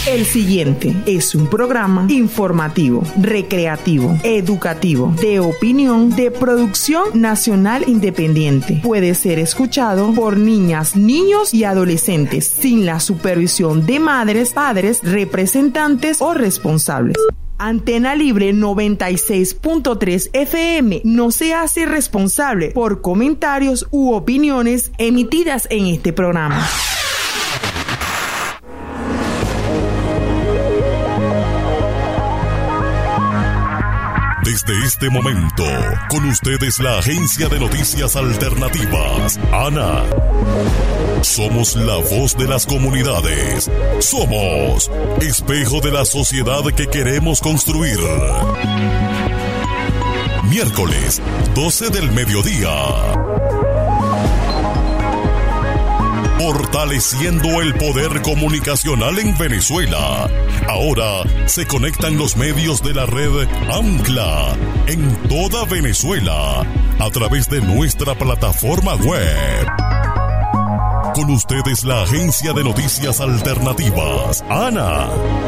El siguiente es un programa informativo, recreativo, educativo, de opinión, de producción nacional independiente. Puede ser escuchado por niñas, niños y adolescentes sin la supervisión de madres, padres, representantes o responsables. Antena Libre 96.3 FM no se hace responsable por comentarios u opiniones emitidas en este programa. Desde este momento, con ustedes la Agencia de Noticias Alternativas, ANA. Somos la voz de las comunidades. Somos espejo de la sociedad que queremos construir. Miércoles, 12 del mediodía. Fortaleciendo el poder comunicacional en Venezuela. Ahora se conectan los medios de la red Ancla en toda Venezuela a través de nuestra plataforma web. Con ustedes la Agencia de Noticias Alternativas, ANA.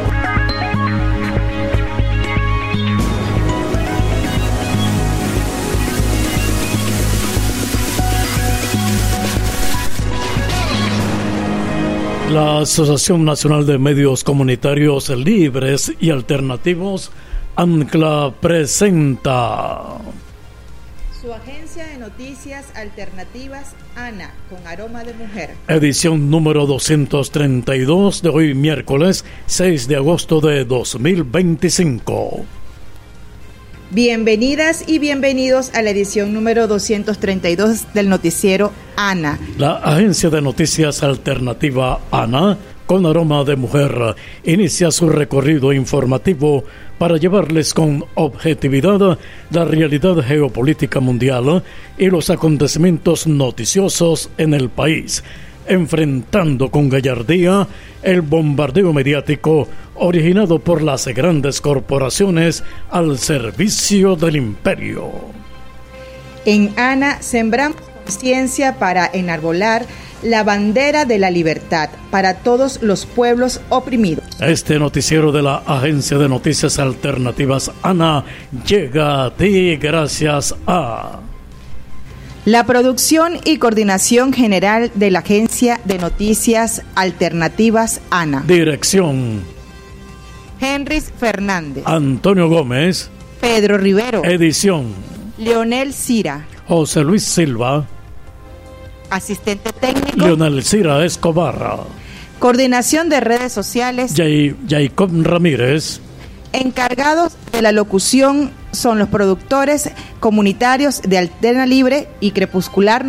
La Asociación Nacional de Medios Comunitarios Libres y Alternativos, ANCLA, presenta su agencia de noticias alternativas, ANA, con aroma de mujer. Edición número 232 de hoy, miércoles 6 de agosto de 2025. Bienvenidas y bienvenidos a la edición número 232 del noticiero ANA. La agencia de noticias alternativa ANA, con aroma de mujer, inicia su recorrido informativo para llevarles con objetividad la realidad geopolítica mundial y los acontecimientos noticiosos en el país, enfrentando con gallardía el bombardeo mediático originado por las grandes corporaciones al servicio del imperio. En ANA sembramos conciencia para enarbolar la bandera de la libertad para todos los pueblos oprimidos. Este noticiero de la Agencia de Noticias Alternativas ANA llega a ti gracias a la producción y coordinación general de la Agencia de Noticias Alternativas ANA. Dirección: Henrys Fernández, Antonio Gómez, Pedro Rivero. Edición: Leonel Cira, José Luis Silva. Asistente técnico: Leonel Cira Escobar. Coordinación de redes sociales: Jacob Ramírez. Encargados de la locución son los productores comunitarios de Antena Libre y Crepuscular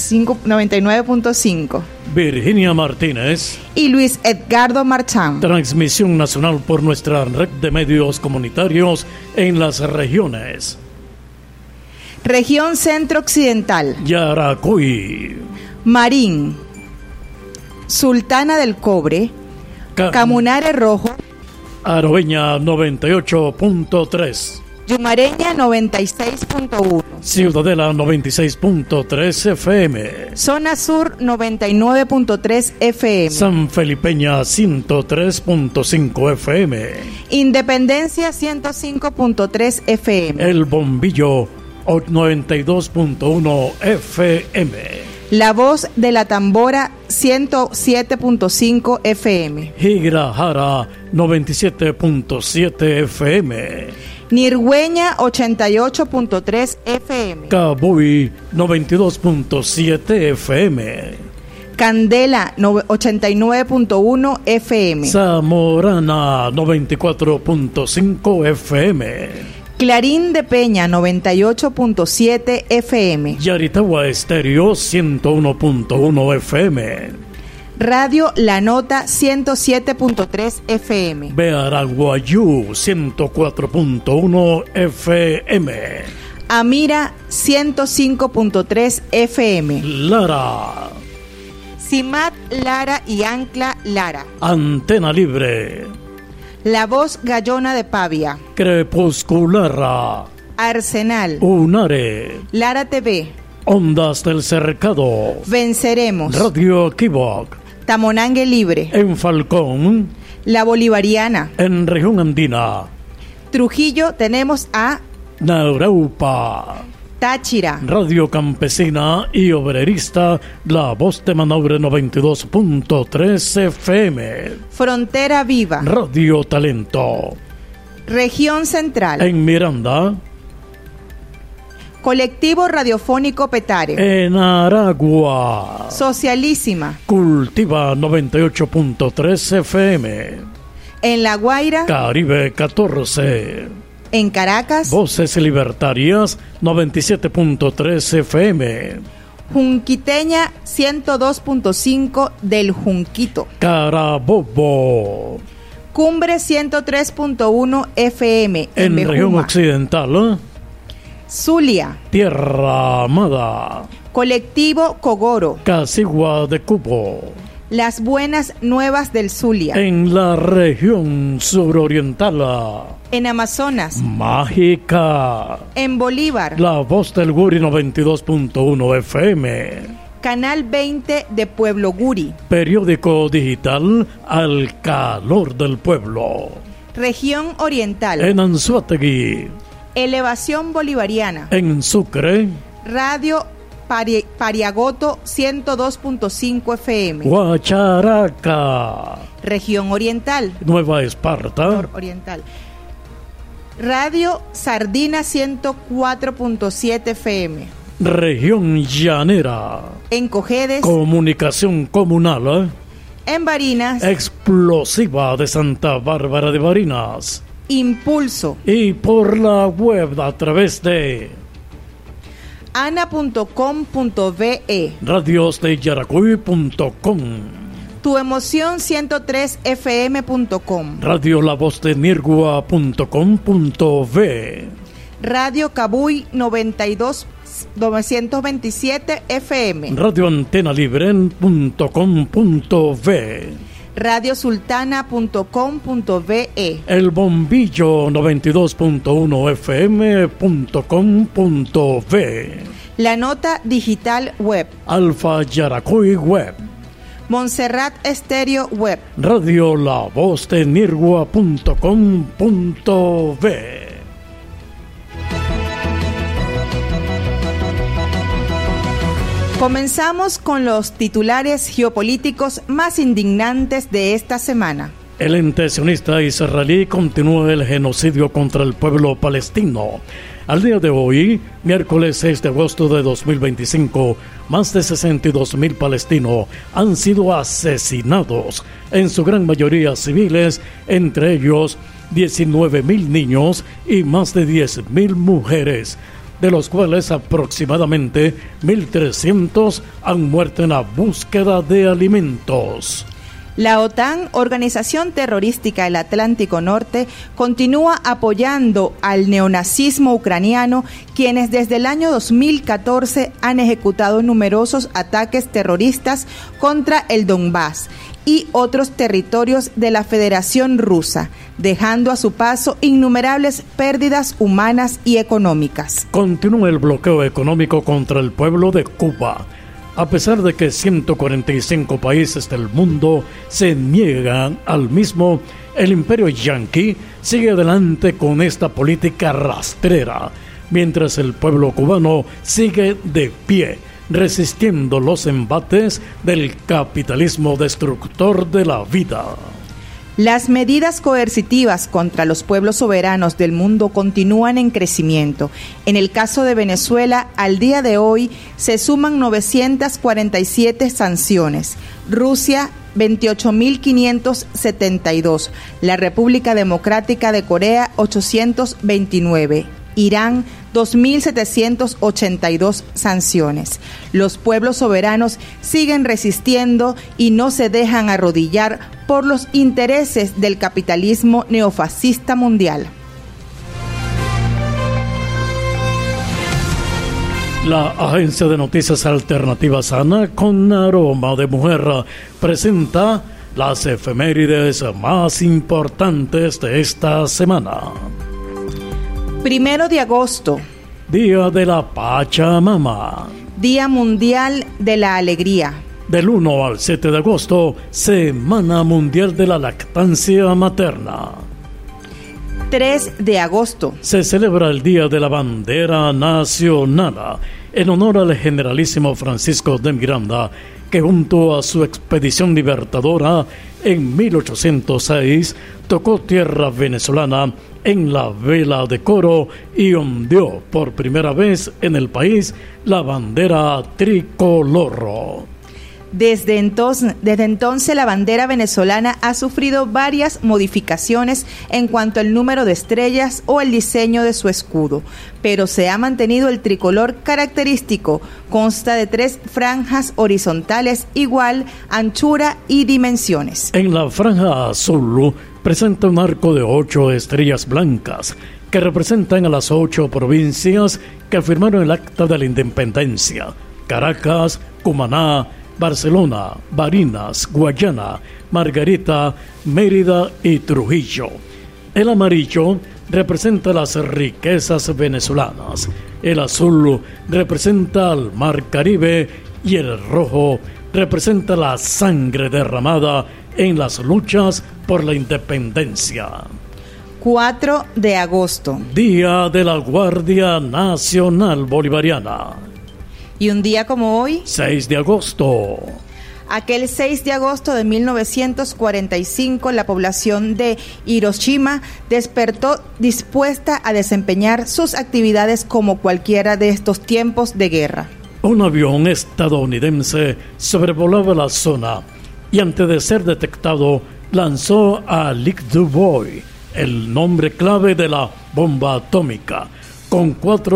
99.5. Virginia Martínez y Luis Edgardo Marchán. Transmisión nacional por nuestra red de medios comunitarios en las regiones: Región Centro-Occidental, Yaracuy, Marín, Sultana del Cobre, Camunare Rojo, Aroeña 98.3, Yumareña 96.1, Ciudadela 96.3 FM, Zona Sur 99.3 FM, San Felipeña 103.5 FM, Independencia 105.3 FM, El Bombillo 92.1 FM, La Voz de la Tambora 107.5 FM, Higuerajara 97.7 FM, Nirgüeña 88.3 FM, Cabuy 92.7 FM, Candela 89.1 FM, Zamorana 94.5 FM, Clarín de Peña 98.7 FM, Yaritagua Estéreo 101.1 FM, Radio La Nota 107.3 FM, Bearaguayú 104.1 FM, Amira 105.3 FM, Lara, Cimat Lara y Ancla Lara, Antena Libre, La Voz Gallona de Pavia, Crepuscular, Arsenal, Unare, Lara TV, Ondas del Cercado, Venceremos, Radio Equívoc, Tamonangue Libre. En Falcón. La Bolivariana. En Región Andina. Trujillo tenemos a Nauraupa. Táchira. Radio Campesina y Obrerista, La Voz de Manobre 92.3 FM. Frontera Viva. Radio Talento. Región Central. En Miranda. Colectivo Radiofónico Petare. En Aragua. Socialísima. Cultiva 98.3 FM. En La Guaira. Caribe 14. En Caracas. Voces Libertarias 97.3 FM. Junquiteña 102.5 del Junquito. Carabobo. Cumbre 103.1 FM. En Región Occidental. Zulia. Tierra Amada. Colectivo Cogoro. Casigua de Cubo. Las Buenas Nuevas del Zulia. En la región suroriental. En Amazonas. Mágica. En Bolívar. La Voz del Guri 92.1 FM. Canal 20 de Pueblo Guri. Periódico digital Al Calor del Pueblo. Región Oriental. En Anzoátegui. Elevación Bolivariana. En Sucre. Radio Pariagoto 102.5 FM. Guacharaca. Región Oriental. Nueva Esparta. Oriental. Radio Sardina 104.7 FM. Región Llanera. En Cojedes. Comunicación Comunal. En Barinas. Explosiva de Santa Bárbara de Barinas. Impulso. Y por la web a través de ana.com.be. radiosdeyaracuy.com. tuemoción103fm.com. Radio La Voz de Nirgua.com.v. Radio Cabuy 927 FM. Radio Antena Libre.com.v. radiosultana.com.be. El Bombillo 92.1 FM.com.v. La Nota Digital Web. Alfa Yaracuy Web. Montserrat Estéreo Web. Radio La Voz de Nirgua.com.v. Comenzamos con los titulares geopolíticos más indignantes de esta semana. El ente sionista israelí continúa el genocidio contra el pueblo palestino. Al día de hoy, miércoles 6 de agosto de 2025, más de 62,000 palestinos han sido asesinados, en su gran mayoría civiles, entre ellos 19,000 niños y más de 10,000 mujeres, de los cuales aproximadamente 1,300 han muerto en la búsqueda de alimentos. La OTAN, organización terrorística del Atlántico Norte, continúa apoyando al neonazismo ucraniano, quienes desde el año 2014 han ejecutado numerosos ataques terroristas contra el Donbass y otros territorios de la Federación Rusa, dejando a su paso innumerables pérdidas humanas y económicas. Continúa el bloqueo económico contra el pueblo de Cuba. A pesar de que 145 países del mundo se niegan al mismo, el imperio yanqui sigue adelante con esta política rastrera, mientras el pueblo cubano sigue de pie, resistiendo los embates del capitalismo destructor de la vida. Las medidas coercitivas contra los pueblos soberanos del mundo continúan en crecimiento. En el caso de Venezuela, al día de hoy se suman 947 sanciones. Rusia, 28.572. La República Democrática de Corea, 829. Irán, 2.782 sanciones. Los pueblos soberanos siguen resistiendo y no se dejan arrodillar por los intereses del capitalismo neofascista mundial. La agencia de noticias alternativas ANA, con aroma de mujer, presenta las efemérides más importantes de esta semana. 1 de agosto. Día de la Pachamama. Día Mundial de la Alegría. Del 1 al 7 de agosto, Semana Mundial de la Lactancia Materna. 3 de agosto. Se celebra el Día de la Bandera Nacional en honor al generalísimo Francisco de Miranda, que junto a su expedición libertadora en 1806 tocó tierra venezolana en la vela de coro y ondeó por primera vez en el país la bandera tricolor. Desde entonces la bandera venezolana ha sufrido varias modificaciones en cuanto al número de estrellas o el diseño de su escudo, pero se ha mantenido el tricolor característico. Consta de 3 franjas horizontales igual anchura y dimensiones. En la franja azul presenta un arco de 8 estrellas blancas que representan a las 8 provincias que firmaron el Acta de la Independencia: Caracas, Cumaná, Barcelona, Barinas, Guayana, Margarita, Mérida y Trujillo. El amarillo representa las riquezas venezolanas, el azul representa al Mar Caribe y el rojo representa la sangre derramada en las luchas por la independencia. 4 de agosto. Día de la Guardia Nacional Bolivariana. Y un día como hoy, 6 de agosto. Aquel 6 de agosto de 1945, la población de Hiroshima despertó dispuesta a desempeñar sus actividades como cualquiera de estos tiempos de guerra. Un avión estadounidense sobrevolaba la zona y antes de ser detectado lanzó a Lick Dubois, el nombre clave de la bomba atómica, con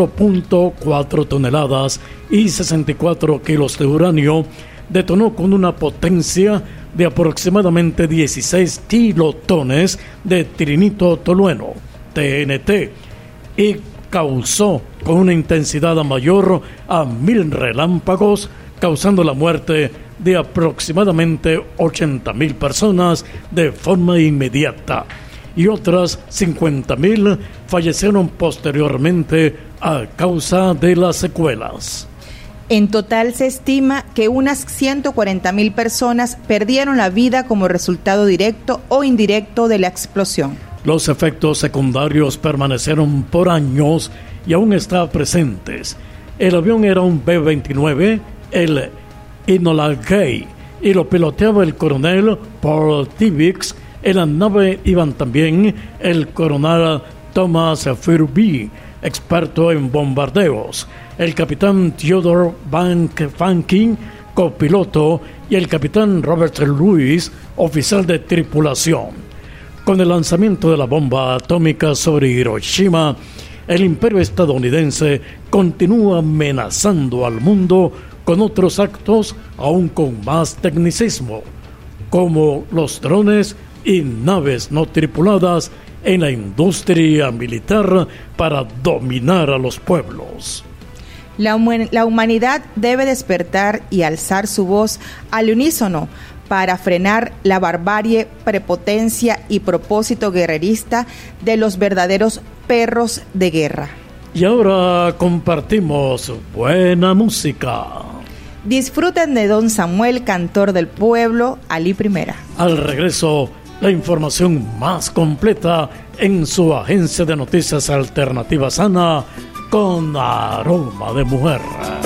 4.4 toneladas y 64 kilos de uranio. Detonó con una potencia de aproximadamente 16 kilotones de trinito tolueno, TNT, y causó con una intensidad mayor a 1000 relámpagos, causando la muerte de aproximadamente 80,000 personas de forma inmediata, y otras 50,000 fallecieron posteriormente a causa de las secuelas. En total se estima que unas 140,000 personas perdieron la vida como resultado directo o indirecto de la explosión. Los efectos secundarios permanecieron por años y aún están presentes. El avión era un B-29, el Enola Gay, y lo piloteaba el coronel Paul Tibbets. En la nave iban también el coronel Thomas Furby, experto en bombardeos, el capitán Theodore Van Fanking, copiloto, y el capitán Robert Lewis, oficial de tripulación. Con el lanzamiento de la bomba atómica sobre Hiroshima, el imperio estadounidense continúa amenazando al mundo con otros actos aún con más tecnicismo, como los drones y naves no tripuladas en la industria militar para dominar a los pueblos. La humanidad debe despertar y alzar su voz al unísono para frenar la barbarie, prepotencia y propósito guerrerista de los verdaderos perros de guerra. Y ahora compartimos buena música. Disfruten de Don Samuel, cantor del pueblo, Alí Primera. Al regreso, la información más completa en su agencia de noticias alternativa Sana, con aroma de mujer.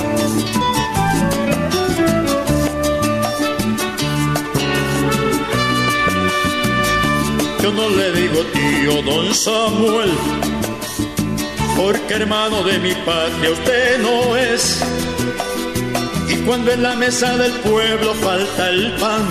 Yo no le digo tío Don Samuel, porque hermano de mi patria usted no es. Y cuando en la mesa del pueblo falta el pan,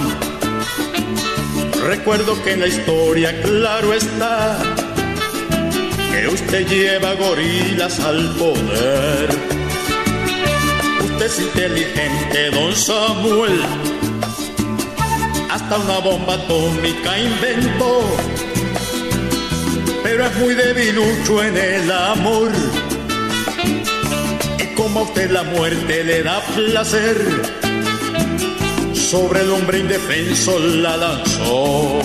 recuerdo que en la historia claro está que usted lleva gorilas al poder. Usted es inteligente, Don Samuel, hasta una bomba atómica inventó, pero es muy debilucho en el amor, y como a usted la muerte le da placer, sobre el hombre indefenso la lanzó.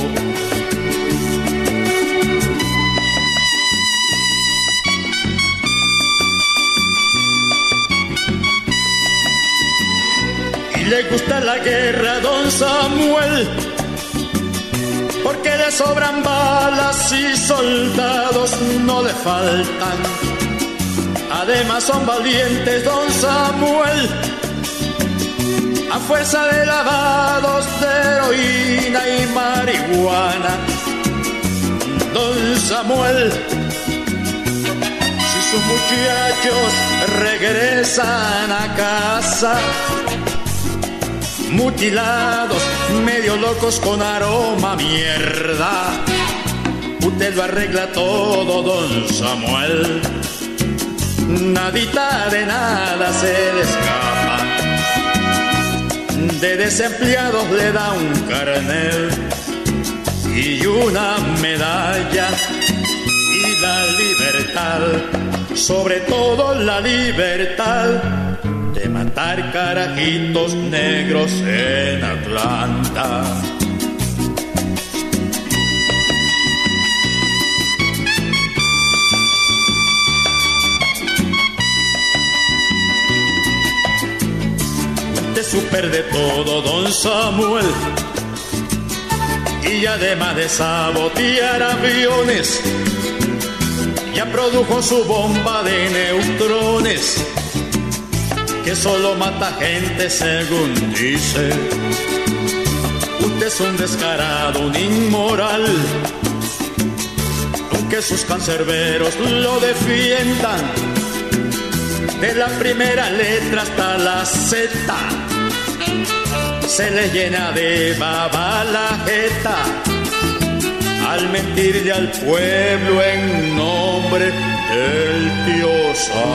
Y le gusta la guerra, don Samuel, porque le sobran balas y soldados no le faltan. Además son valientes, don Samuel, a fuerza de lavados de heroína y marihuana. Don Samuel, si sus muchachos regresan a casa mutilados, medio locos con aroma a mierda, usted lo arregla todo, don Samuel. Nadita de nada se le escapa, de desempleados le da un carnet y una medalla, y la libertad, sobre todo la libertad de matar carajitos negros en Atlanta. Usted super de todo, don Samuel, y además de sabotear aviones, ya produjo su bomba de neutrones, que solo mata gente según dice. Usted es un descarado, un inmoral, aunque sus cancerberos lo defiendan, de la primera letra hasta la Z, se le llena de baba la jeta al mentirle al pueblo en nombre del tío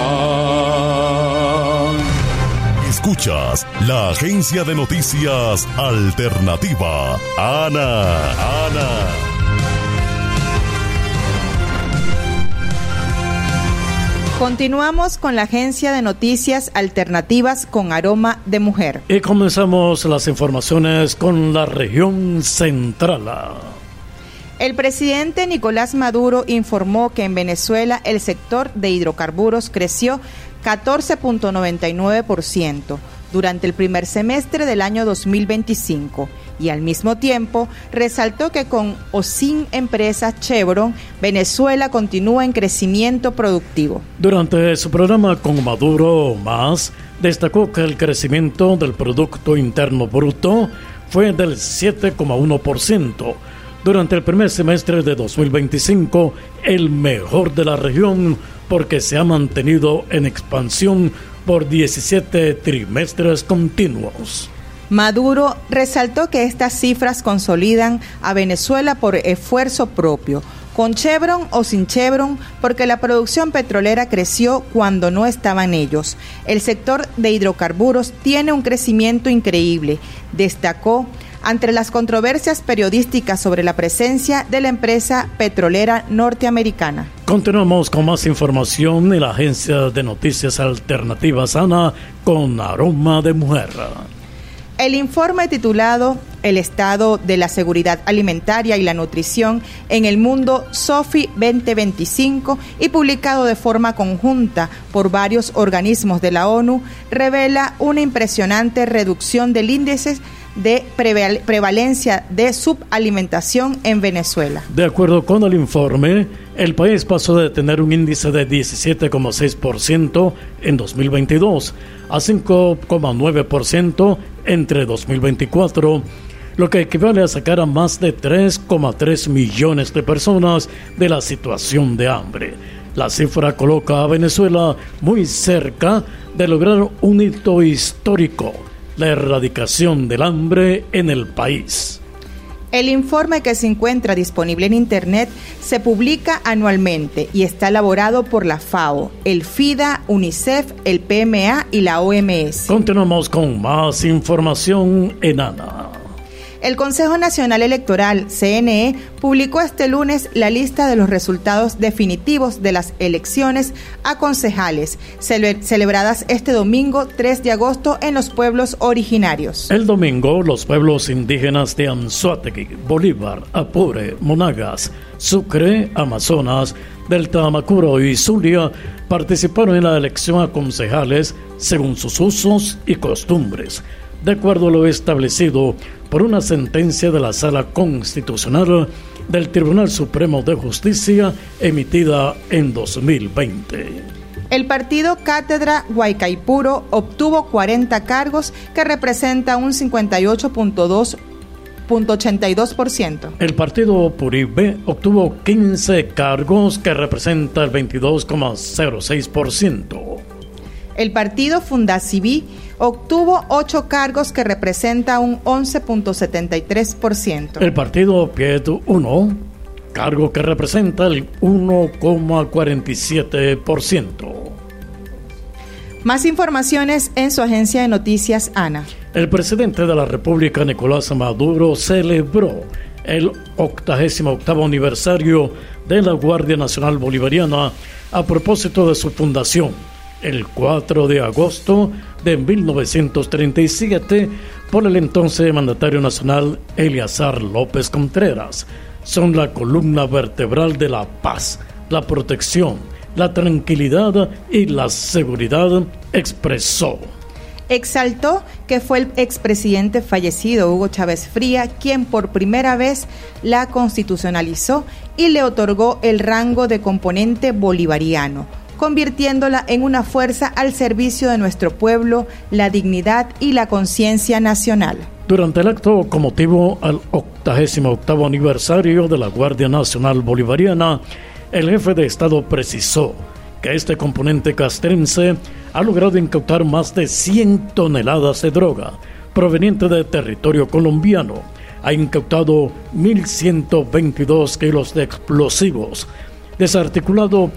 Sam. Escuchas la agencia de noticias alternativa, ANA. Continuamos con la agencia de noticias alternativas con aroma de mujer. Y comenzamos las informaciones con la región central. El presidente Nicolás Maduro informó que en Venezuela el sector de hidrocarburos creció 14.99% durante el primer semestre del año 2025 y al mismo tiempo resaltó que con o sin empresas Chevron, Venezuela continúa en crecimiento productivo. Durante su programa con Maduro Más, destacó que el crecimiento del Producto Interno Bruto fue del 7,1%. Durante el primer semestre de 2025, el mejor de la región porque se ha mantenido en expansión por 17 trimestres continuos. Maduro resaltó que estas cifras consolidan a Venezuela por esfuerzo propio, con Chevron o sin Chevron, porque la producción petrolera creció cuando no estaban ellos. El sector de hidrocarburos tiene un crecimiento increíble, destacó ante las controversias periodísticas sobre la presencia de la empresa petrolera norteamericana. Continuamos con más información en la agencia de noticias alternativas ANA con aroma de mujer. El informe titulado El estado de la seguridad alimentaria y la nutrición en el mundo SOFI 2025 y publicado de forma conjunta por varios organismos de la ONU revela una impresionante reducción del índice de prevalencia de subalimentación en Venezuela. De acuerdo con el informe, el país pasó de tener un índice de 17,6% en 2022 a 5,9% entre 2024, lo que equivale a sacar a más de 3,3 millones de personas de la situación de hambre. La cifra coloca a Venezuela muy cerca de lograr un hito histórico: la erradicación del hambre en el país. El informe, que se encuentra disponible en Internet, se publica anualmente y está elaborado por la FAO, el FIDA, UNICEF, el PMA y la OMS. Continuamos con más información en ANA. El Consejo Nacional Electoral, CNE, publicó este lunes la lista de los resultados definitivos de las elecciones a concejales celebradas este domingo 3 de agosto en los pueblos originarios. El domingo, los pueblos indígenas de Anzoátegui, Bolívar, Apure, Monagas, Sucre, Amazonas, del Tamacuro y Zulia participaron en la elección a concejales según sus usos y costumbres. de acuerdo a lo establecido por una sentencia de la Sala Constitucional del Tribunal Supremo de Justicia emitida en 2020. El partido Cátedra Guaycaipuro obtuvo 40 cargos que representa un 58.82%. El partido Puribe obtuvo 15 cargos que representa el 22,06%. El partido Fundacibí obtuvo 8 cargos que representa un 11.73%. El partido Pied 1, cargo que representa el 1,47%. Más informaciones en su agencia de noticias, ANA. El presidente de la República, Nicolás Maduro, celebró el 88º aniversario de la Guardia Nacional Bolivariana a propósito de su fundación, el 4 de agosto de 1937, por el entonces mandatario nacional Eleazar López Contreras. Son la columna vertebral de la paz, la protección, la tranquilidad y la seguridad, expresó. Exaltó que fue el expresidente fallecido Hugo Chávez Fría quien por primera vez la constitucionalizó y le otorgó el rango de componente bolivariano, convirtiéndola en una fuerza al servicio de nuestro pueblo, la dignidad y la conciencia nacional. Durante el acto con motivo al 88º aniversario de la Guardia Nacional Bolivariana, el jefe de Estado precisó que este componente castrense ha logrado incautar más de 100 toneladas de droga proveniente de territorio colombiano, ha incautado 1.122 kilos de explosivos, desarticulado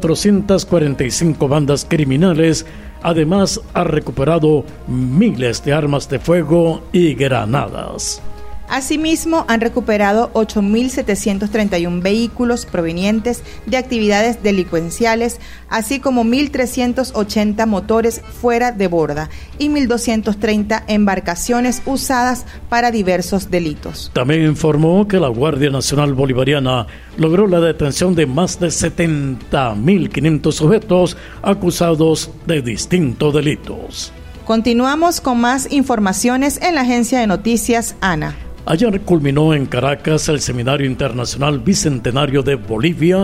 445 bandas criminales, además ha recuperado miles de armas de fuego y granadas. Asimismo, han recuperado 8.731 vehículos provenientes de actividades delincuenciales, así como 1.380 motores fuera de borda y 1.230 embarcaciones usadas para diversos delitos. También informó que la Guardia Nacional Bolivariana logró la detención de más de 70.500 sujetos acusados de distintos delitos. Continuamos con más informaciones en la agencia de noticias ANA. Ayer culminó en Caracas el Seminario Internacional Bicentenario de Bolivia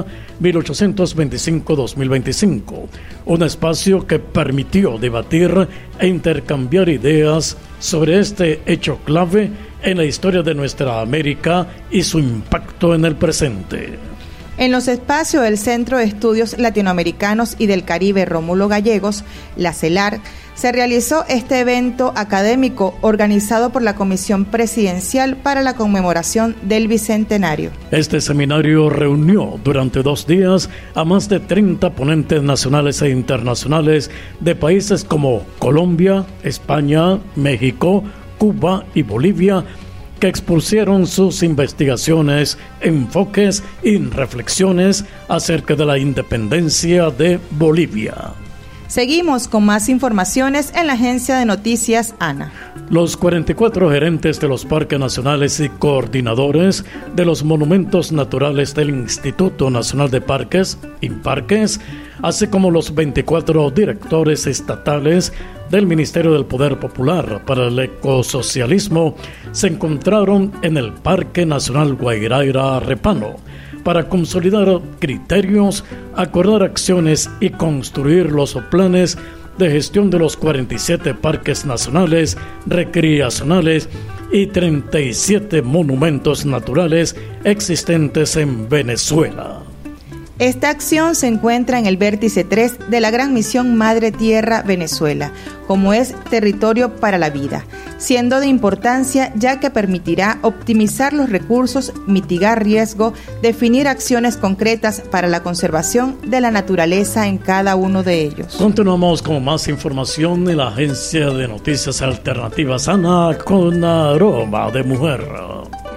1825-2025, un espacio que permitió debatir e intercambiar ideas sobre este hecho clave en la historia de nuestra América y su impacto en el presente. En los espacios del Centro de Estudios Latinoamericanos y del Caribe Rómulo Gallegos, la CELAR, se realizó este evento académico organizado por la Comisión Presidencial para la conmemoración del Bicentenario. Este seminario reunió durante 2 días a más de 30 ponentes nacionales e internacionales de países como Colombia, España, México, Cuba y Bolivia, que expusieron sus investigaciones, enfoques y reflexiones acerca de la independencia de Bolivia. Seguimos con más informaciones en la agencia de noticias ANA. Los 44 gerentes de los parques nacionales y coordinadores de los monumentos naturales del Instituto Nacional de Parques, INPARQUES, así como los 24 directores estatales del Ministerio del Poder Popular para el Ecosocialismo, se encontraron en el Parque Nacional Guairaira Repano para consolidar criterios, acordar acciones y construir los planes de gestión de los 47 parques nacionales, recreacionales y 37 monumentos naturales existentes en Venezuela. Esta acción se encuentra en el vértice 3 de la Gran Misión Madre Tierra Venezuela, como es Territorio para la Vida, siendo de importancia ya que permitirá optimizar los recursos, mitigar riesgo, definir acciones concretas para la conservación de la naturaleza en cada uno de ellos. Continuamos con más información de la agencia de noticias alternativas ANA con Aroma de Mujer.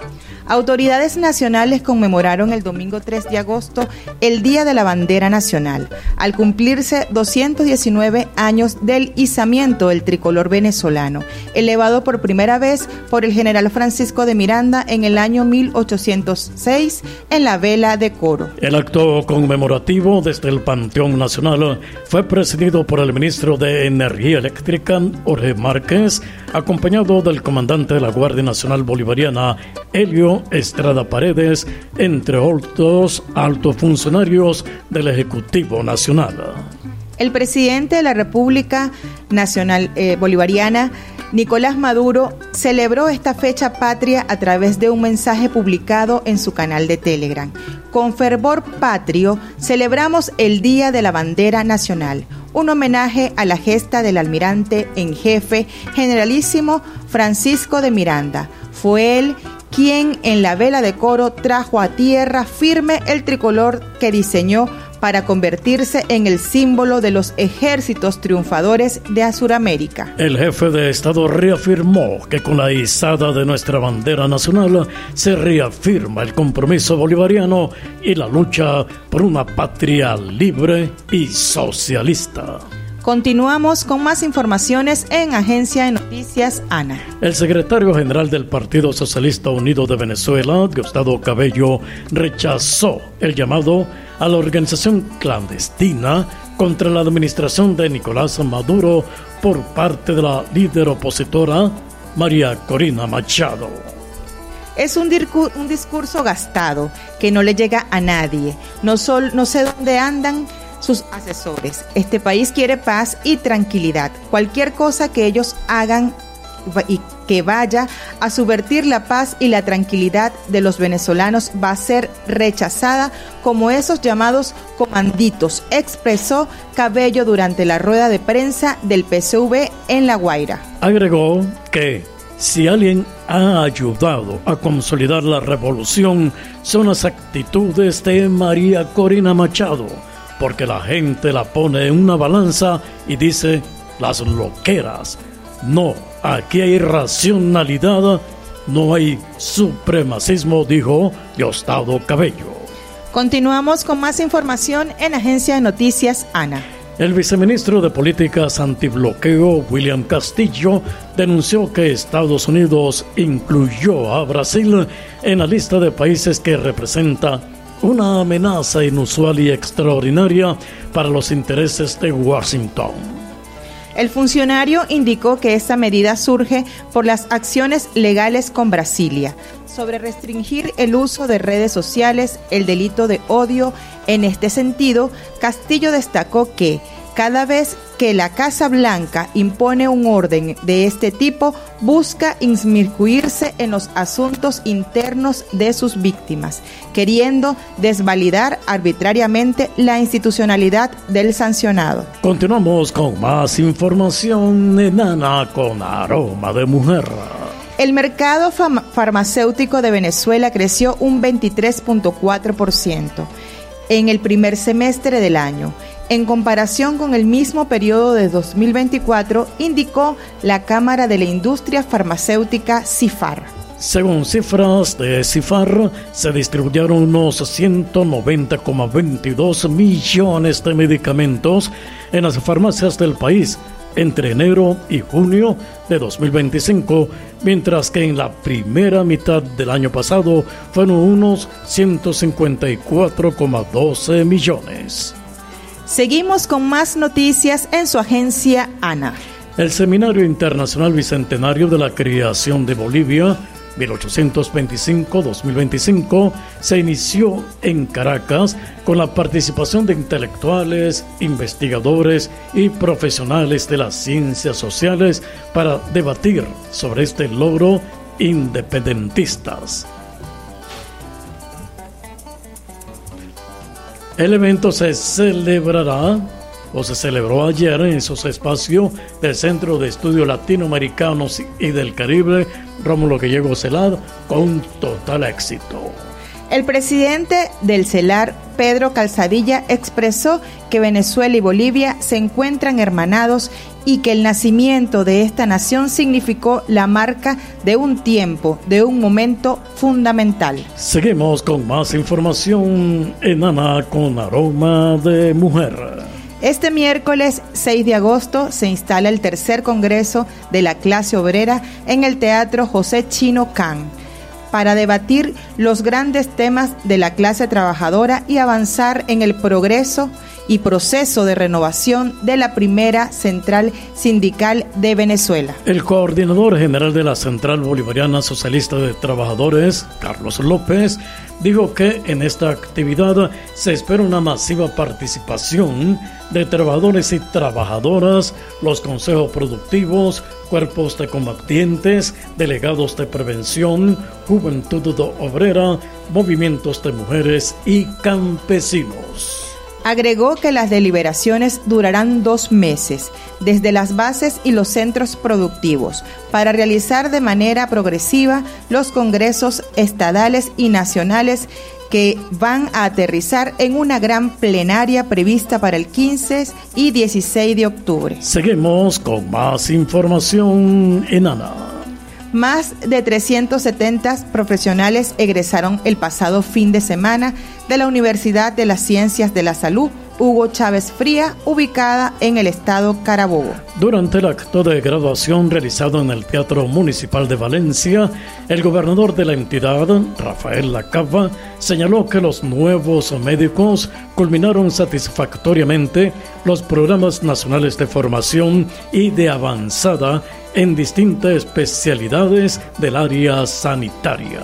Autoridades nacionales conmemoraron el domingo 3 de agosto el Día de la Bandera Nacional, al cumplirse 219 años del izamiento del tricolor venezolano, elevado por primera vez por el general Francisco de Miranda en el año 1806 en la vela de coro. El acto conmemorativo desde el Panteón Nacional fue presidido por el ministro de Energía Eléctrica, Jorge Márquez, acompañado del comandante de la Guardia Nacional Bolivariana, Helio Estrada Paredes, entre otros altos funcionarios del Ejecutivo Nacional. El presidente de la República Nacional Bolivariana, Nicolás Maduro, celebró esta fecha patria a través de un mensaje publicado en su canal de Telegram. Con fervor patrio, celebramos el Día de la Bandera Nacional, un homenaje a la gesta del almirante en jefe, generalísimo Francisco de Miranda. Fue él quien en la vela de coro trajo a tierra firme el tricolor que diseñó para convertirse en el símbolo de los ejércitos triunfadores de Sudamérica. El jefe de Estado reafirmó que con la izada de nuestra bandera nacional se reafirma el compromiso bolivariano y la lucha por una patria libre y socialista. Continuamos con más informaciones en Agencia de Noticias ANA. El secretario general del Partido Socialista Unido de Venezuela, Diosdado Cabello, rechazó el llamado a la organización clandestina contra la administración de Nicolás Maduro por parte de la líder opositora María Corina Machado. Es un discurso gastado que no le llega a nadie. No sé dónde andan sus asesores. Este país quiere paz y tranquilidad. Cualquier cosa que ellos hagan y que vaya a subvertir la paz y la tranquilidad de los venezolanos va a ser rechazada como esos llamados comanditos, expresó Cabello durante la rueda de prensa del PSV en La Guaira. Agregó que si alguien ha ayudado a consolidar la revolución son las actitudes de María Corina Machado, porque la gente la pone en una balanza y dice las loqueras. No, aquí hay racionalidad, no hay supremacismo, dijo Diosdado Cabello. Continuamos con más información en Agencia de Noticias ANA. El viceministro de Políticas Antibloqueo, William Castillo, denunció que Estados Unidos incluyó a Brasil en la lista de países que representa una amenaza inusual y extraordinaria para los intereses de Washington. El funcionario indicó que esta medida surge por las acciones legales con Brasilia sobre restringir el uso de redes sociales, el delito de odio. En este sentido, Castillo destacó que cada vez que la Casa Blanca impone un orden de este tipo, busca inmiscuirse en los asuntos internos de sus víctimas, queriendo desvalidar arbitrariamente la institucionalidad del sancionado. Continuamos con más información en ANA con aroma de mujer. El mercado farmacéutico de Venezuela creció un 23.4% en el primer semestre del año, en comparación con el mismo periodo de 2024, indicó la Cámara de la Industria Farmacéutica CIFAR. Según cifras de CIFAR, se distribuyeron unos 190,22 millones de medicamentos en las farmacias del país entre enero y junio de 2025, mientras que en la primera mitad del año pasado fueron unos 154,12 millones. Seguimos con más noticias en su agencia ANA. El Seminario Internacional Bicentenario de la Creación de Bolivia, 1825-2025, se inició en Caracas con la participación de intelectuales, investigadores y profesionales de las ciencias sociales para debatir sobre este logro independentistas. El evento se celebró ayer en esos espacios del Centro de Estudios Latinoamericanos y del Caribe, Rómulo Gallego CELAR, con total éxito. El presidente del CELAR, Pedro Calzadilla expresó que Venezuela y Bolivia se encuentran hermanados y que el nacimiento de esta nación significó la marca de un tiempo, de un momento fundamental. Seguimos con más información en Ana con aroma de mujer. Este miércoles 6 de agosto se instala el tercer congreso de la clase obrera en el Teatro José Chino Can para debatir los grandes temas de la clase trabajadora y avanzar en el progreso y proceso de renovación de la primera central sindical de Venezuela. El coordinador general de la Central Bolivariana Socialista de Trabajadores, Carlos López, dijo que en esta actividad se espera una masiva participación de trabajadores y trabajadoras, los consejos productivos, cuerpos de combatientes, delegados de prevención, juventud obrera, movimientos de mujeres y campesinos. Agregó que las deliberaciones durarán 2 meses, desde las bases y los centros productivos, para realizar de manera progresiva los congresos estadales y nacionales que van a aterrizar en una gran plenaria prevista para el 15 y 16 de octubre. Seguimos con más información en Ana. Más de 370 profesionales egresaron el pasado fin de semana de la Universidad de las Ciencias de la Salud Hugo Chávez Frías, ubicada en el estado Carabobo. Durante el acto de graduación realizado en el Teatro Municipal de Valencia, el gobernador de la entidad, Rafael Lacava, señaló que los nuevos médicos culminaron satisfactoriamente los programas nacionales de formación y de avanzada en distintas especialidades del área sanitaria.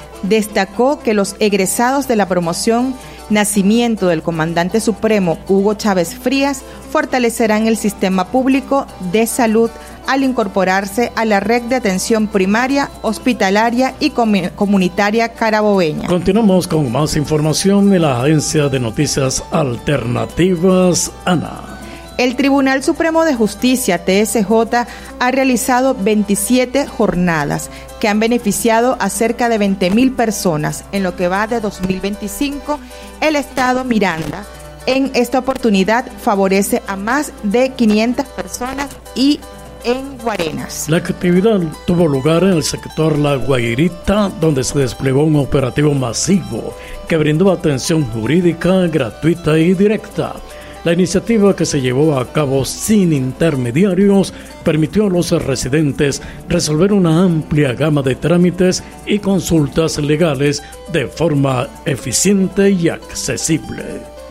Destacó que los egresados de la promoción Nacimiento del Comandante Supremo Hugo Chávez Frías fortalecerán el sistema público de salud al incorporarse a la red de atención primaria, hospitalaria y comunitaria carabobeña. Continuamos con más información en la Agencia de Noticias Alternativas, ANA. El Tribunal Supremo de Justicia, TSJ, ha realizado 27 jornadas que han beneficiado a cerca de 20.000 personas en lo que va de 2025. El Estado Miranda, en esta oportunidad, favorece a más de 500 personas y en Guarenas. La actividad tuvo lugar en el sector La Guairita, donde se desplegó un operativo masivo que brindó atención jurídica gratuita y directa. La iniciativa, que se llevó a cabo sin intermediarios, permitió a los residentes resolver una amplia gama de trámites y consultas legales de forma eficiente y accesible.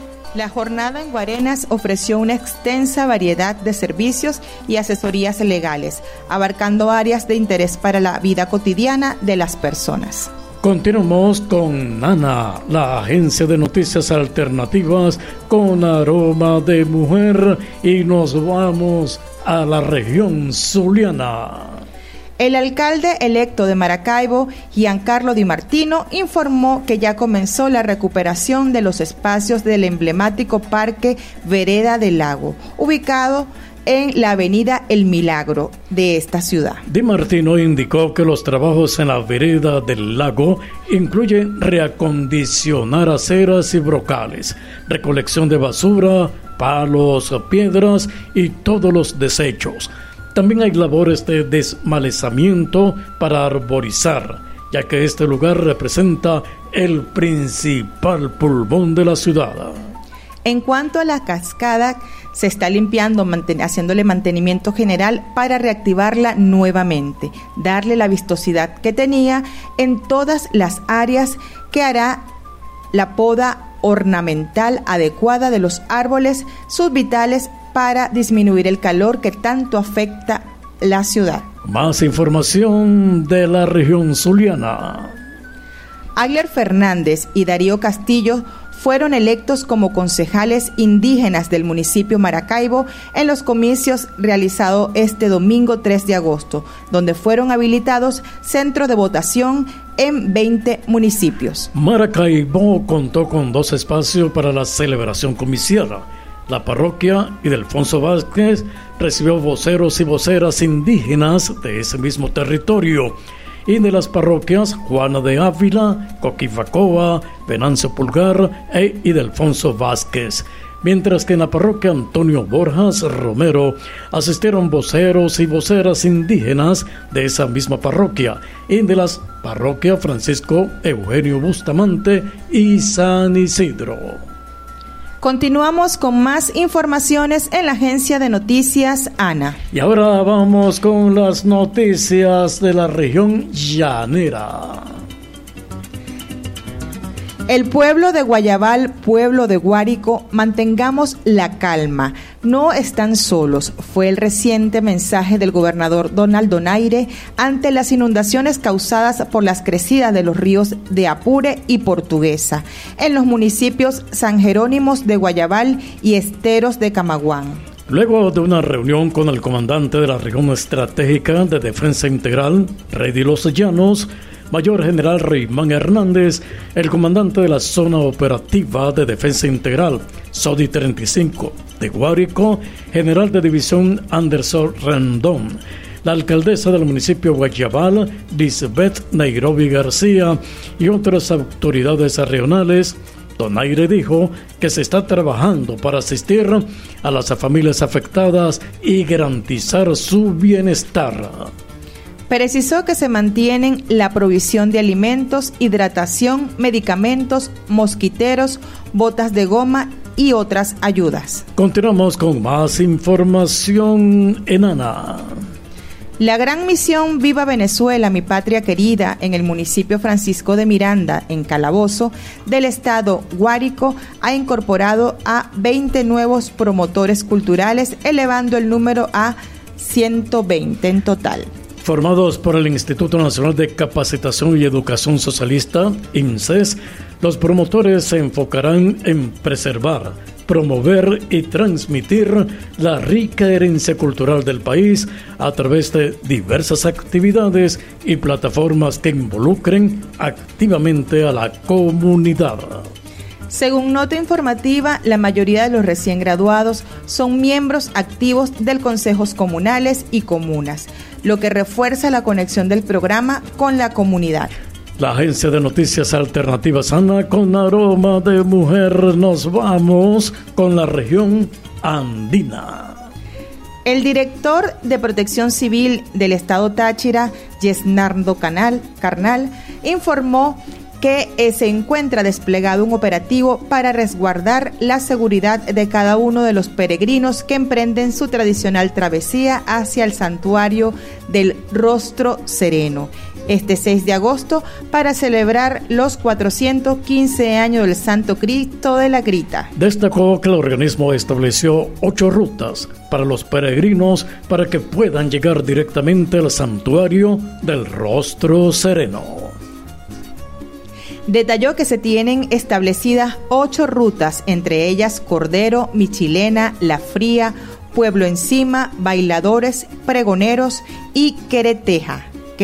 La jornada en Guarenas ofreció una extensa variedad de servicios y asesorías legales, abarcando áreas de interés para la vida cotidiana de las personas. Continuamos con ANA, la agencia de noticias alternativas con aroma de mujer, y nos vamos a la región zuliana. El alcalde electo de Maracaibo, Giancarlo Di Martino, informó que ya comenzó la recuperación de los espacios del emblemático Parque Vereda del Lago, ubicado en la avenida El Milagro de esta ciudad. Di Martino indicó que los trabajos en la vereda del lago incluyen reacondicionar aceras y brocales, recolección de basura, palos, piedras y todos los desechos. También hay labores de desmalezamiento para arborizar, ya que este lugar representa el principal pulmón de la ciudad. En cuanto a la cascada, se está limpiando, haciéndole mantenimiento general para reactivarla nuevamente, darle la vistosidad que tenía en todas las áreas, que hará la poda ornamental adecuada de los árboles subbitales para disminuir el calor que tanto afecta la ciudad. Más información de la región zuliana. Agler Fernández y Darío Castillo fueron electos como concejales indígenas del municipio Maracaibo en los comicios realizados este domingo 3 de agosto, donde fueron habilitados centros de votación en 20 municipios. Maracaibo contó con 2 espacios para la celebración comicial. La parroquia Ildefonso Vázquez recibió voceros y voceras indígenas de ese mismo territorio, y de las parroquias Juana de Ávila, Coquivacoa, Venancio Pulgar e Ildefonso Vázquez. Mientras que en la parroquia Antonio Borjas Romero asistieron voceros y voceras indígenas de esa misma parroquia y de las parroquias Francisco Eugenio Bustamante y San Isidro. Continuamos con más informaciones en la agencia de noticias ANA. Y ahora vamos con las noticias de la región llanera. El pueblo de Guayabal, pueblo de Guárico, mantengamos la calma. No están solos, fue el reciente mensaje del gobernador Donald Donaire ante las inundaciones causadas por las crecidas de los ríos de Apure y Portuguesa en los municipios San Jerónimos de Guayabal y Esteros de Camaguán. Luego de una reunión con el comandante de la región estratégica de defensa integral, Rey de los Llanos, Mayor General Reymán Hernández, el comandante de la Zona Operativa de Defensa Integral, SODI 35, de Guárico, General de División Anderson Rendón, la alcaldesa del municipio Guayabal, Lisbeth Nairobi García, y otras autoridades regionales, Donaire dijo que se está trabajando para asistir a las familias afectadas y garantizar su bienestar. Precisó que se mantienen la provisión de alimentos, hidratación, medicamentos, mosquiteros, botas de goma y otras ayudas. Continuamos con más información en ANA. La gran misión Viva Venezuela, mi patria querida, en el municipio Francisco de Miranda, en Calabozo, del estado Guárico, ha incorporado a 20 nuevos promotores culturales, elevando el número a 120 en total. Formados por el Instituto Nacional de Capacitación y Educación Socialista, INSES, los promotores se enfocarán en preservar, promover y transmitir la rica herencia cultural del país a través de diversas actividades y plataformas que involucren activamente a la comunidad. Según nota informativa, la mayoría de los recién graduados son miembros activos del consejos comunales y comunas, lo que refuerza la conexión del programa con la comunidad. La agencia de noticias alternativas ANA, con aroma de mujer, nos vamos con la región andina. El director de Protección Civil del estado Táchira, Yesnardo Carnal, informó que se encuentra desplegado un operativo para resguardar la seguridad de cada uno de los peregrinos que emprenden su tradicional travesía hacia el santuario del Rostro Sereno, este 6 de agosto, para celebrar los 415 años del Santo Cristo de la Grita. Destacó que el organismo estableció 8 rutas para los peregrinos para que puedan llegar directamente al santuario del Rostro Sereno. Detalló que se tienen establecidas 8 rutas, entre ellas Cordero, Michilena, La Fría, Pueblo Encima, Bailadores, Pregoneros y Queretesta,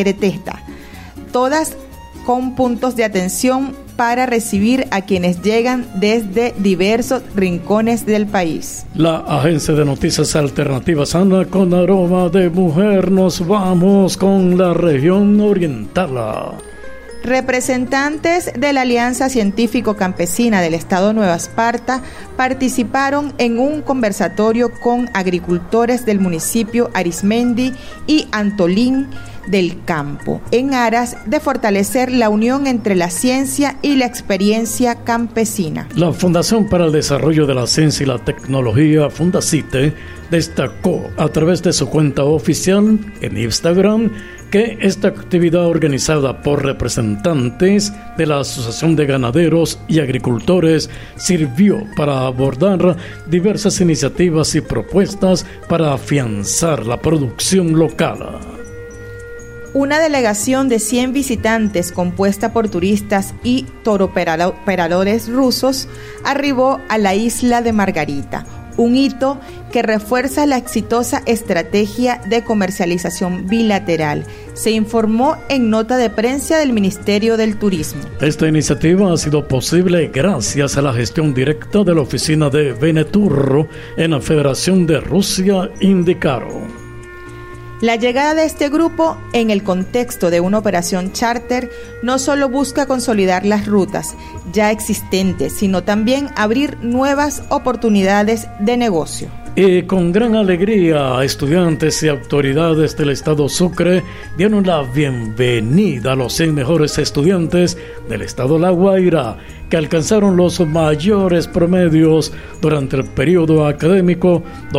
todas con puntos de atención para recibir a quienes llegan desde diversos rincones del país. La agencia de noticias alternativas ANA, con aroma de mujer, nos vamos con la región oriental. Representantes de la Alianza Científico Campesina del Estado de Nueva Esparta participaron en un conversatorio con agricultores del municipio Arismendi y Antolín del Campo, en aras de fortalecer la unión entre la ciencia y la experiencia campesina. La Fundación para el Desarrollo de la Ciencia y la Tecnología, Fundacite, destacó a través de su cuenta oficial en Instagram que esta actividad, organizada por representantes de la Asociación de Ganaderos y Agricultores, sirvió para abordar diversas iniciativas y propuestas para afianzar la producción local. Una delegación de 100 visitantes compuesta por turistas y toroperadores rusos arribó a la isla de Margarita, un hito que refuerza la exitosa estrategia de comercialización bilateral, se informó en nota de prensa del Ministerio del Turismo. Esta iniciativa ha sido posible gracias a la gestión directa de la oficina de Veneturro en la Federación de Rusia, indicaron. La llegada de este grupo en el contexto de una operación charter no solo busca consolidar las rutas ya existentes, sino también abrir nuevas oportunidades de negocio. Y con gran alegría, estudiantes y autoridades del estado Sucre dieron la bienvenida a los 100 mejores estudiantes del estado La Guaira, que alcanzaron los mayores promedios durante el periodo académico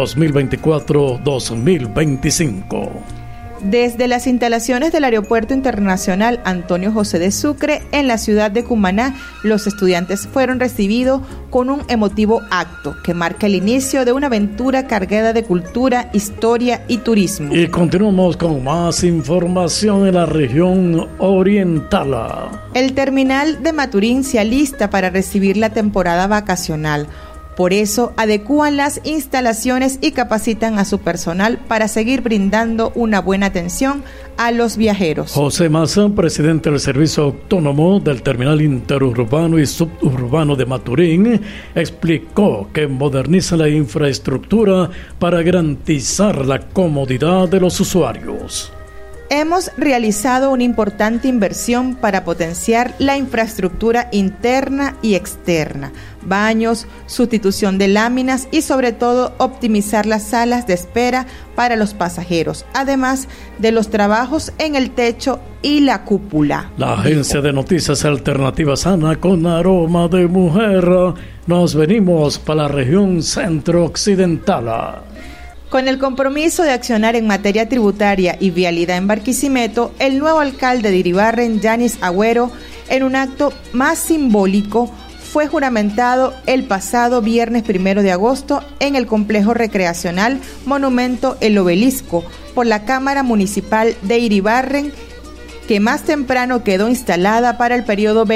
2024-2025. Desde las instalaciones del Aeropuerto Internacional Antonio José de Sucre, en la ciudad de Cumaná, los estudiantes fueron recibidos con un emotivo acto que marca el inicio de una aventura cargada de cultura, historia y turismo. Y continuamos con más información en la región oriental. El terminal de Maturín se alista para recibir la temporada vacacional. Por eso, adecúan las instalaciones y capacitan a su personal para seguir brindando una buena atención a los viajeros. José Maza, presidente del Servicio Autónomo del Terminal Interurbano y Suburbano de Maturín, explicó que moderniza la infraestructura para garantizar la comodidad de los usuarios. Hemos realizado una importante inversión para potenciar la infraestructura interna y externa, baños, sustitución de láminas y sobre todo optimizar las salas de espera para los pasajeros, además de los trabajos en el techo y la cúpula. La agencia de noticias alternativas ANA, con aroma de mujer, nos venimos para la región centro-occidental. Con el compromiso de accionar en materia tributaria y vialidad en Barquisimeto, el nuevo alcalde de Iribarren, Yanis Agüero, en un acto más simbólico, fue juramentado el pasado viernes 1 de agosto en el complejo recreacional Monumento El Obelisco por la Cámara Municipal de Iribarren, que más temprano quedó instalada para el periodo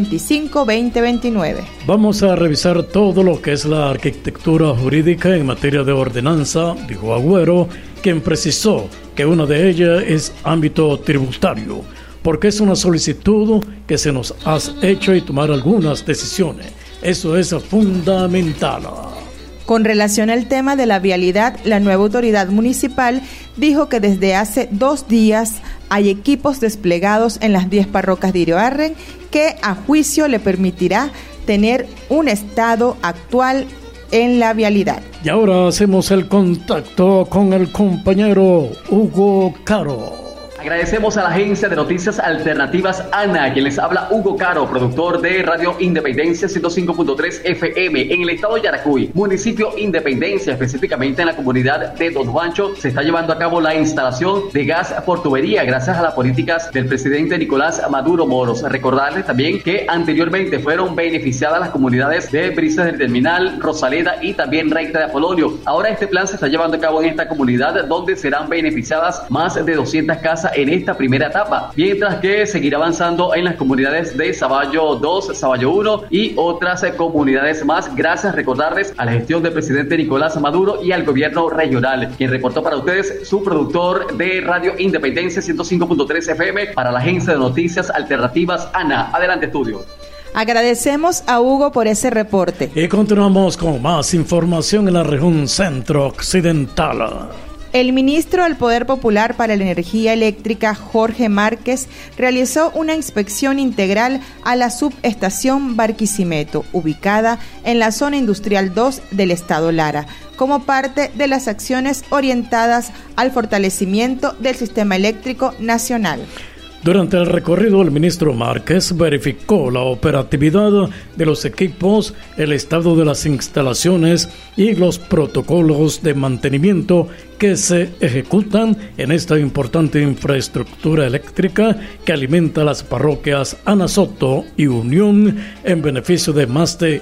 2025-2029. Vamos a revisar todo lo que es la arquitectura jurídica en materia de ordenanza, dijo Agüero, quien precisó que una de ellas es ámbito tributario, porque es una solicitud que se nos ha hecho y tomar algunas decisiones. Eso es fundamental. Con relación al tema de la vialidad, la nueva autoridad municipal dijo que desde hace 2 días hay equipos desplegados en las 10 parroquias de Iribarren que a juicio le permitirá tener un estado actual en la vialidad. Y ahora hacemos el contacto con el compañero Hugo Caro. Agradecemos a la agencia de noticias alternativas ANA, quien les habla Hugo Caro, productor de Radio Independencia 105.3 FM en el estado de Yaracuy, municipio Independencia, específicamente en la comunidad de Don Juancho. Se está llevando a cabo la instalación de gas por tubería gracias a las políticas del presidente Nicolás Maduro Moros. Recordarles también que anteriormente fueron beneficiadas las comunidades de Brisas del Terminal, Rosaleda y también Recta de Apolonio. Ahora este plan se está llevando a cabo en esta comunidad, donde serán beneficiadas más de 200 casas en esta primera etapa, mientras que seguirá avanzando en las comunidades de Saballo 2, Saballo 1 y otras comunidades más, gracias, recordarles, a la gestión del presidente Nicolás Maduro y al gobierno regional. Quien reportó para ustedes, su productor de Radio Independencia 105.3 FM para la agencia de noticias alternativas ANA. Adelante, estudio. Agradecemos a Hugo por ese reporte. Y continuamos con más información en la región centro-occidental. El ministro del Poder Popular para la Energía Eléctrica, Jorge Márquez, realizó una inspección integral a la subestación Barquisimeto, ubicada en la zona industrial 2 del estado Lara, como parte de las acciones orientadas al fortalecimiento del sistema eléctrico nacional. Durante el recorrido, el ministro Márquez verificó la operatividad de los equipos, el estado de las instalaciones y los protocolos de mantenimiento que se ejecutan en esta importante infraestructura eléctrica que alimenta las parroquias Ana Soto y Unión en beneficio de más de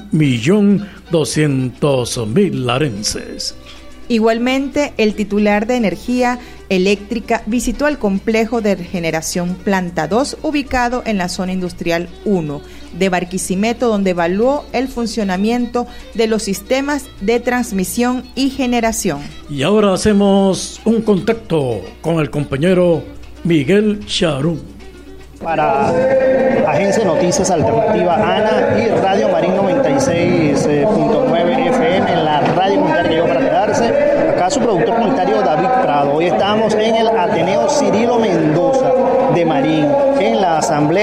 1.200.000 larenses. Igualmente, el titular de Energía Eléctrica visitó el complejo de generación Planta 2, ubicado en la zona industrial 1 de Barquisimeto, donde evaluó el funcionamiento de los sistemas de transmisión y generación. Y ahora hacemos un contacto con el compañero Miguel Charú. Para Agencia de Noticias Alternativa ANA y Radio Marín 96.9 FM, en la radio comunitaria que llegó para quedarse. Acá su productor comunitario David Prado. Hoy estamos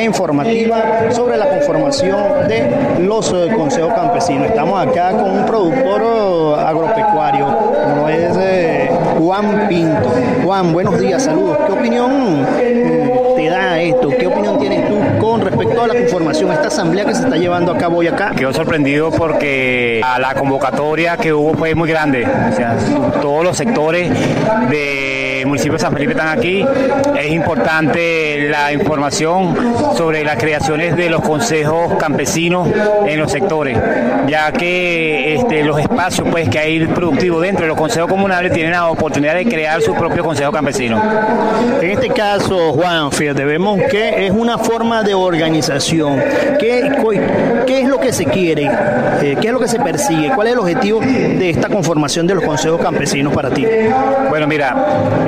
informativa sobre la conformación de los consejos campesinos. Estamos acá con un productor agropecuario, como es Juan Pinto. Juan, buenos días, saludos. ¿Qué opinión te da esto? ¿Qué opinión tienes tú con respecto a la conformación, esta asamblea que se está llevando a cabo hoy acá? Quedó sorprendido porque la convocatoria que hubo fue muy grande. O sea, todos los sectores del municipio de San Felipe están aquí. Es importante la información sobre las creaciones de los consejos campesinos en los sectores, ya que los espacios pues que hay productivos dentro de los consejos comunales tienen la oportunidad de crear su propio consejo campesino. En este caso, Juan, fíjate, vemos que es una forma de organización. ¿Qué es lo que se quiere? ¿Qué es lo que se persigue? ¿Cuál es el objetivo de esta conformación de los consejos campesinos para ti? Bueno, mira,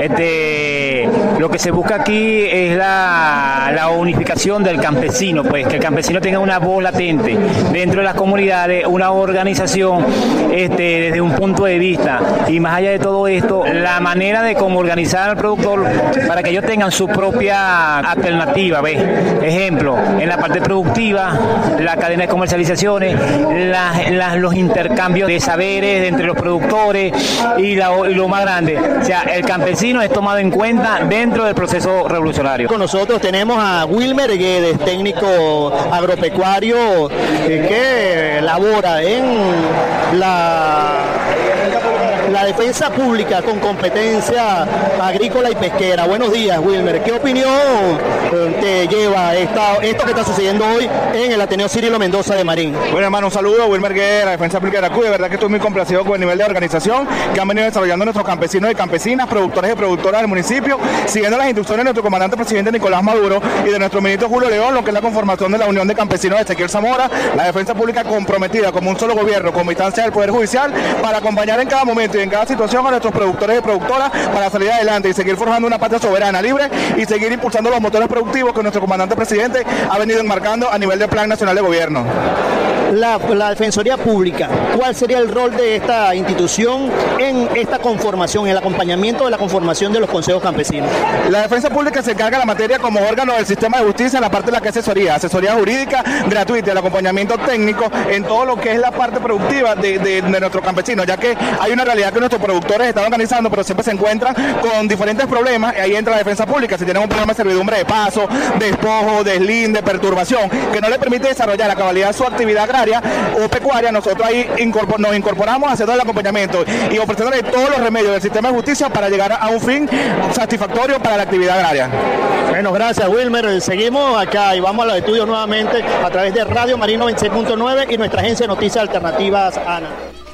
lo que se busca aquí es la unificación del campesino, pues que el campesino tenga una voz latente dentro de las comunidades, una organización desde un punto de vista, y más allá de todo esto, la manera de cómo organizar al productor para que ellos tengan su propia alternativa, ¿ves? Ejemplo, en la parte productiva, la cadena de comercializaciones, los intercambios de saberes entre los productores y lo más grande, o sea, el campesino es tomado en cuenta dentro del proceso revolucionario. Con nosotros tenemos a Wilmer Guedes, técnico agropecuario que labora en la defensa pública con competencia agrícola y pesquera. Buenos días, Wilmer. ¿Qué opinión te lleva esto que está sucediendo hoy en el Ateneo Cirilo Mendoza de Marín? Bueno, hermano, un saludo. Wilmer Guedes, la defensa pública de Aracuy. De verdad que estoy muy complacido con el nivel de organización que han venido desarrollando nuestros campesinos y campesinas, productores y productoras del municipio, siguiendo las instrucciones de nuestro comandante presidente Nicolás Maduro y de nuestro ministro Julio León, lo que es la conformación de la Unión de Campesinos de Ezequiel Zamora, la defensa pública comprometida como un solo gobierno, como instancia del Poder Judicial, para acompañar en cada momento y en cada situación a nuestros productores y productoras para salir adelante y seguir forjando una patria soberana, libre, y seguir impulsando los motores productivos que nuestro comandante presidente ha venido enmarcando a nivel del Plan Nacional de Gobierno. La Defensoría Pública, ¿cuál sería el rol de esta institución en esta conformación, en el acompañamiento de la conformación de los consejos campesinos? La Defensa Pública se encarga de la materia como órgano del sistema de justicia en la parte de la que es asesoría jurídica gratuita, el acompañamiento técnico en todo lo que es la parte productiva de nuestros campesinos, ya que hay una realidad que nuestros productores están organizando, pero siempre se encuentran con diferentes problemas, y ahí entra la Defensa Pública. Si tienen un problema de servidumbre de paso, despojo, deslinde, perturbación, que no le permite desarrollar a cabalidad su actividad agraria o pecuaria, nosotros ahí nos incorporamos haciendo el acompañamiento y ofreciéndole todos los remedios del sistema de justicia para llegar a un fin satisfactorio para la actividad agraria. Bueno, gracias, Wilmer. Seguimos acá y vamos a los estudios nuevamente a través de Radio Marín 96.9 y nuestra agencia de noticias alternativas, ANA.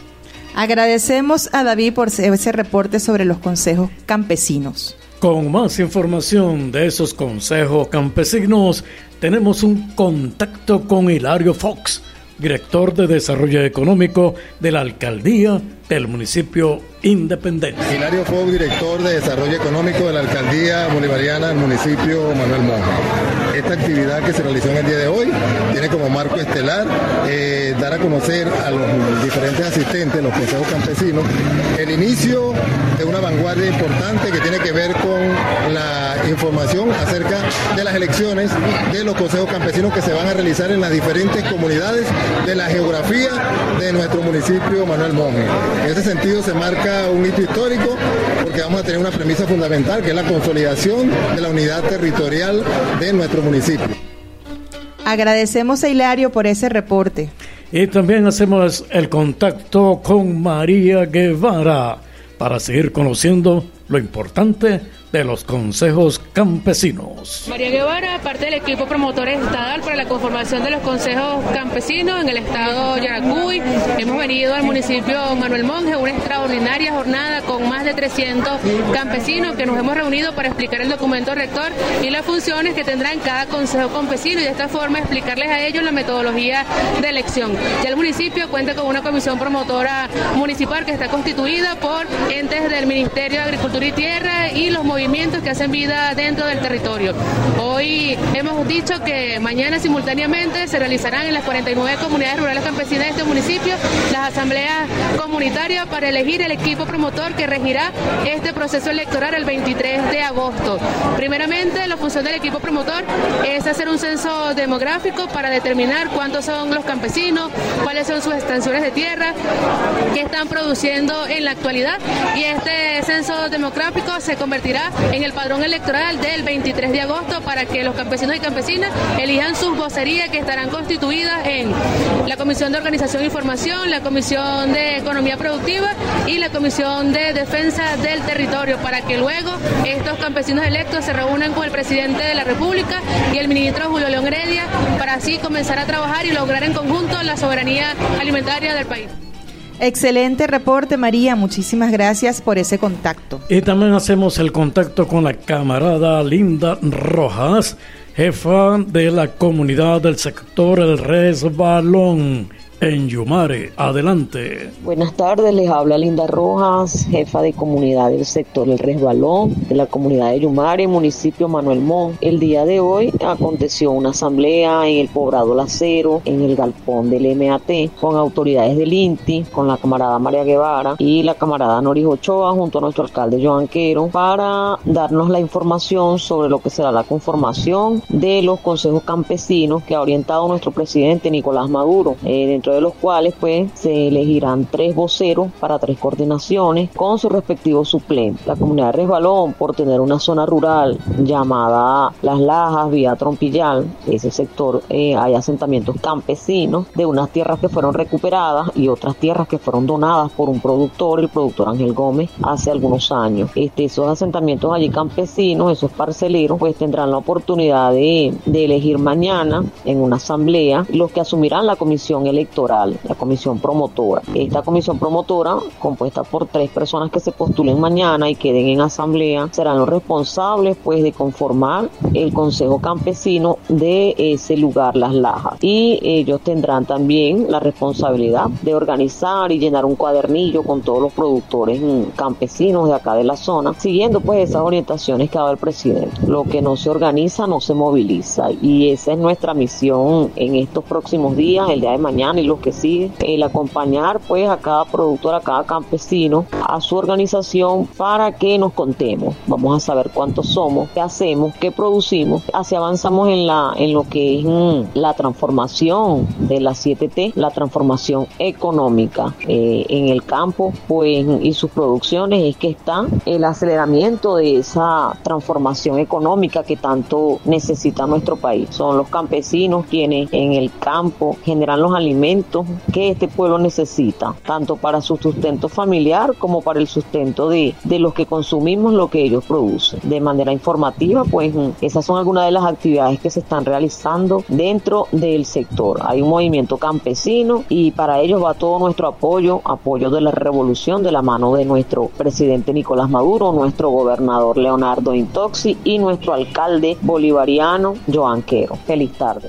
Agradecemos a David por ese reporte sobre los consejos campesinos. Con más información de esos consejos campesinos, tenemos un contacto con Hilario Fox, director de Desarrollo Económico de la Alcaldía del municipio Independencia. Hilario Fox, director de Desarrollo Económico de la Alcaldía Bolivariana del municipio Manuel Monge. Esta actividad que se realizó en el día de hoy tiene como marco estelar dar a conocer a los diferentes asistentes, los consejos campesinos, el inicio de una vanguardia importante que tiene que ver con la información acerca de las elecciones de los consejos campesinos que se van a realizar en las diferentes comunidades de la geografía de nuestro municipio Manuel Monge. En ese sentido se marca un hito histórico porque vamos a tener una premisa fundamental que es la consolidación de la unidad territorial de nuestro municipio. Agradecemos a Hilario por ese reporte. Y también hacemos el contacto con María Guevara para seguir conociendo lo importante de los consejos campesinos. María Guevara, parte del equipo promotor estatal para la conformación de los consejos campesinos en el estado Yaracuy. Hemos venido al municipio Manuel Monge, una extraordinaria jornada con más de 300 campesinos que nos hemos reunido para explicar el documento rector y las funciones que tendrá en cada consejo campesino y de esta forma explicarles a ellos la metodología de elección. Ya el municipio cuenta con una comisión promotora municipal que está constituida por entes del Ministerio de Agricultura y Tierra y los movimientos movimientos que hacen vida dentro del territorio. Hoy hemos dicho que mañana simultáneamente se realizarán en las 49 comunidades rurales campesinas de este municipio las asambleas comunitarias para elegir el equipo promotor que regirá este proceso electoral el 23 de agosto. Primeramente, la función del equipo promotor es hacer un censo demográfico para determinar cuántos son los campesinos, cuáles son sus extensiones de tierra, qué están produciendo en la actualidad, y este censo demográfico se convertirá en el padrón electoral del 23 de agosto para que los campesinos y campesinas elijan sus vocerías, que estarán constituidas en la Comisión de Organización e Información, la Comisión de Economía Productiva y la Comisión de Defensa del Territorio, para que luego estos campesinos electos se reúnan con el presidente de la República y el ministro Julio León Heredia para así comenzar a trabajar y lograr en conjunto la soberanía alimentaria del país. Excelente reporte, María. Muchísimas gracias por ese contacto. Y también hacemos el contacto con la camarada Linda Rojas, jefa de la comunidad del sector El Resbalón en Yumare. Adelante. Buenas tardes, les habla Linda Rojas, jefa de comunidad del sector El Resbalón, de la comunidad de Yumare, municipio Manuel Montt. El día de hoy aconteció una asamblea en el poblado Lacero, en el galpón del MAT, con autoridades del INTI, con la camarada María Guevara y la camarada Noris Ochoa, junto a nuestro alcalde Joan Quero, para darnos la información sobre lo que será la conformación de los consejos campesinos que ha orientado nuestro presidente Nicolás Maduro, dentro de los cuales pues se elegirán 3 voceros para 3 coordinaciones con sus respectivos suplentes. La comunidad de Resbalón, por tener una zona rural llamada Las Lajas, vía Trompillal, ese sector hay asentamientos campesinos de unas tierras que fueron recuperadas y otras tierras que fueron donadas por un productor, el productor Ángel Gómez, hace algunos años. Esos asentamientos allí campesinos, esos parceleros, pues tendrán la oportunidad de elegir mañana en una asamblea los que asumirán la comisión electoral, la comisión promotora. Esta comisión promotora, compuesta por 3 personas que se postulen mañana y queden en asamblea, serán los responsables pues de conformar el consejo campesino de ese lugar, Las Lajas, y ellos tendrán también la responsabilidad de organizar y llenar un cuadernillo con todos los productores campesinos de acá de la zona, siguiendo pues esas orientaciones que ha dado el presidente. Lo que no se organiza no se moviliza, y esa es nuestra misión en estos próximos días, el día de mañana y los que sigue, el acompañar pues a cada productor, a cada campesino, a su organización, para que nos contemos. Vamos a saber cuántos somos, qué hacemos, qué producimos, así avanzamos en lo que es la transformación de las 7T, la transformación económica en el campo pues y sus producciones. Es que está el aceleramiento de esa transformación económica que tanto necesita nuestro país. Son los campesinos quienes en el campo generan los alimentos que este pueblo necesita, tanto para su sustento familiar como para el sustento de los que consumimos lo que ellos producen. De manera informativa, pues esas son algunas de las actividades que se están realizando dentro del sector. Hay un movimiento campesino y para ellos va todo nuestro apoyo de la revolución, de la mano de nuestro presidente Nicolás Maduro, nuestro gobernador Leonardo Intoxi y nuestro alcalde bolivariano Joan Quero. Feliz tarde.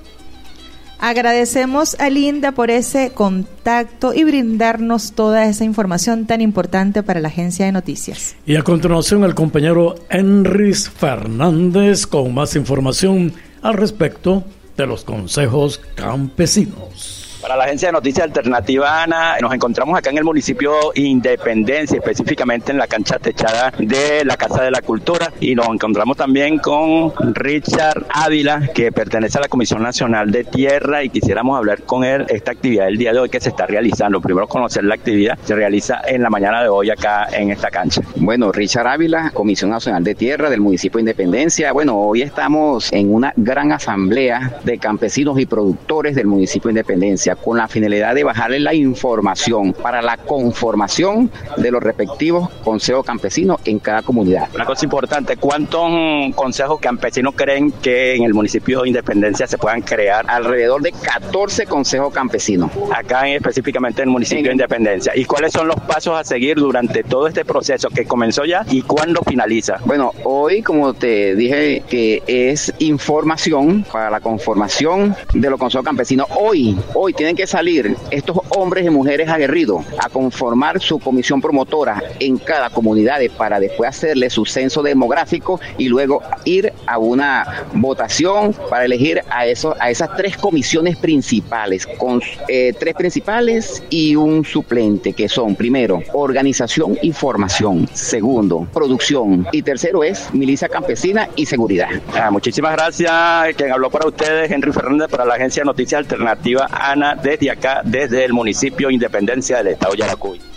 Agradecemos a Linda por ese contacto y brindarnos toda esa información tan importante para la agencia de noticias. Y a continuación el compañero Enris Fernández con más información al respecto de los consejos campesinos. Para la agencia de noticias alternativa ANA, nos encontramos acá en el municipio Independencia, específicamente en la cancha techada de la Casa de la Cultura, y nos encontramos también con Richard Ávila, que pertenece a la Comisión Nacional de Tierra, y quisiéramos hablar con él esta actividad del día de hoy que se está realizando. Primero conocer la actividad, se realiza en la mañana de hoy acá en esta cancha. Bueno, Richard Ávila, Comisión Nacional de Tierra del municipio Independencia. Bueno, hoy estamos en una gran asamblea de campesinos y productores del municipio Independencia, con la finalidad de bajarle la información para la conformación de los respectivos consejos campesinos en cada comunidad. Una cosa importante, ¿cuántos consejos campesinos creen que en el municipio de Independencia se puedan crear? Alrededor de 14 consejos campesinos. Acá específicamente en el municipio de Independencia. ¿Y cuáles son los pasos a seguir durante todo este proceso que comenzó ya y cuándo finaliza? Bueno, hoy, como te dije, que es información para la conformación de los consejos campesinos. Hoy tiene tienen que salir estos hombres y mujeres aguerridos a conformar su comisión promotora en cada comunidad para después hacerle su censo demográfico y luego ir a una votación para elegir a esas 3 comisiones principales, con 3 principales y un suplente, que son, primero, organización y formación, segundo, producción, y tercero es milicia campesina y seguridad. Muchísimas gracias. Quien habló para ustedes, Henry Fernández, para la agencia de Noticias Alternativa ANA, desde acá, desde el municipio Independencia del estado Yaracuy.